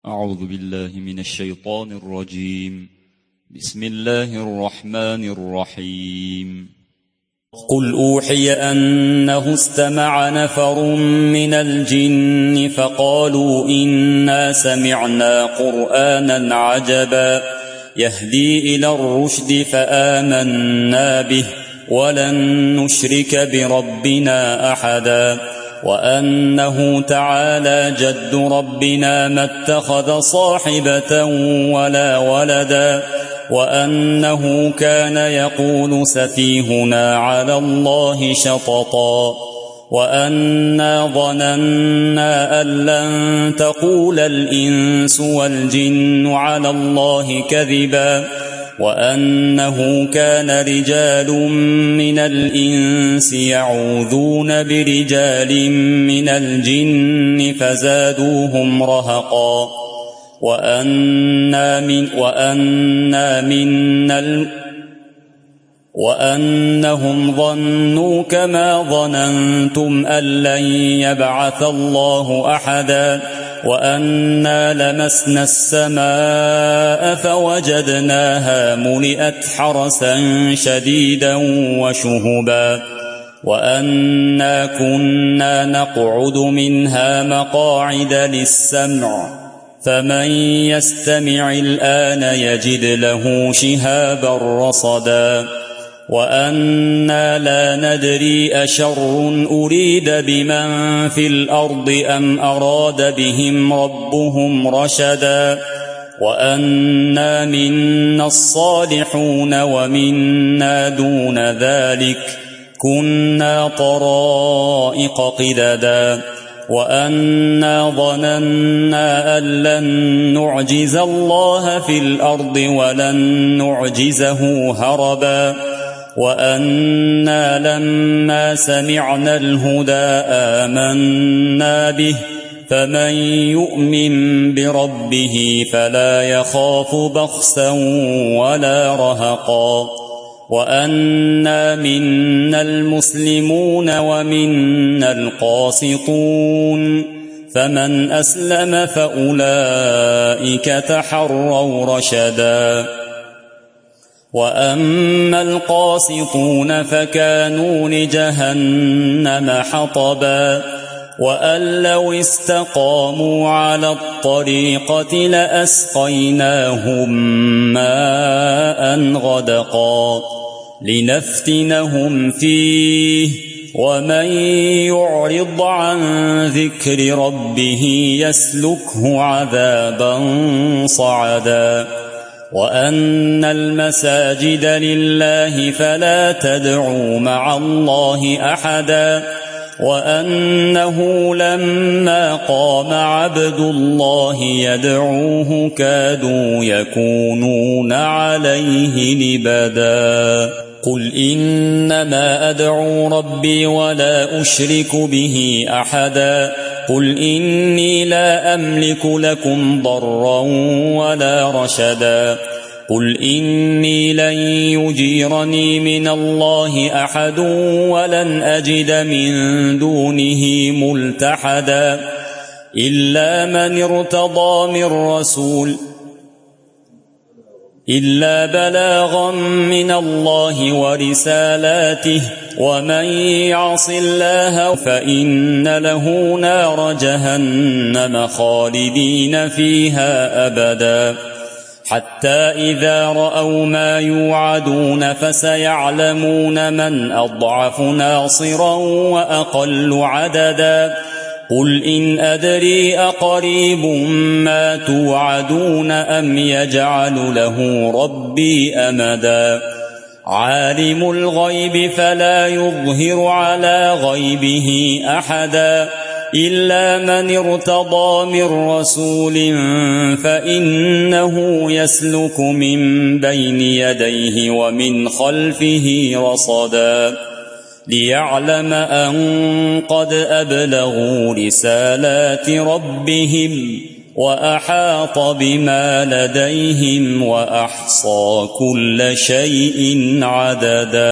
أعوذ بالله من الشيطان الرجيم. بسم الله الرحمن الرحيم. قل أوحي أنه استمع نفر من الجن فقالوا إنا سمعنا قرآنا عجبا يهدي إلى الرشد فآمنا به ولن نشرك بربنا أحدا وأنه تعالى جد ربنا ما اتخذ صاحبة ولا ولدا وأنه كان يقول سفيهنا على الله شططا وأنا ظننا أن لن تقول الإنس والجن على الله كذبا وأنه كان رجال من الإنس يعوذون برجال من الجن فزادوهم رهقا وأنهم ظنوا كما ظننتم أن لن يبعث الله أحدا وأنا لمسنا السماء فوجدناها ملئت حرسا شديدا وشهبا وأنا كنا نقعد منها مقاعد للسمع فمن يستمع الآن يجد له شهابا رصدا وأنا لا ندري أشر أريد بمن في الأرض أم أراد بهم ربهم رشدا وأنا منا الصالحون ومنا دون ذلك كنا طرائق قددا وأنا ظننا أن لن نعجز الله في الأرض ولن نعجزه هربا وأنا لما سمعنا الهدى آمنا به فمن يؤمن بربه فلا يخاف بخسا ولا رهقا وأنا منا المسلمون ومنا القاسطون فمن أسلم فأولئك تحروا رشدا وأما القاسطون فكانوا لجهنم حطبا وأن لو استقاموا على الطريقة لأسقيناهم ماء غدقا لنفتنهم فيه ومن يعرض عن ذكر ربه يسلكه عذابا صعدا وأن المساجد لله فلا تدعوا مع الله أحدا وأنه لما قام عبد الله يدعوه كادوا يكونون عليه لبدا قل إنما أدعو ربي ولا أشرك به أحدا قل إني لا أملك لكم ضرا ولا رشدا قل إني لن يجيرني من الله أحد ولن أجد من دونه ملتحدا إلا من ارتضى من رسول إلا بلاغا من الله ورسالاته ومن يعص الله فإن له نار جهنم خالدين فيها أبدا حتى إذا رأوا ما يوعدون فسيعلمون من أضعف ناصرا وأقل عددا قل إن أدري أقريب ما توعدون أم يجعل له ربي أمدا عالم الغيب فلا يظهر على غيبه أحدا إلا من ارتضى من رسول فإنه يسلك من بين يديه ومن خلفه رصدا ليعلم أن قد أبلغوا رسالات ربهم وأحاط بما لديهم وأحصى كل شيء عددا.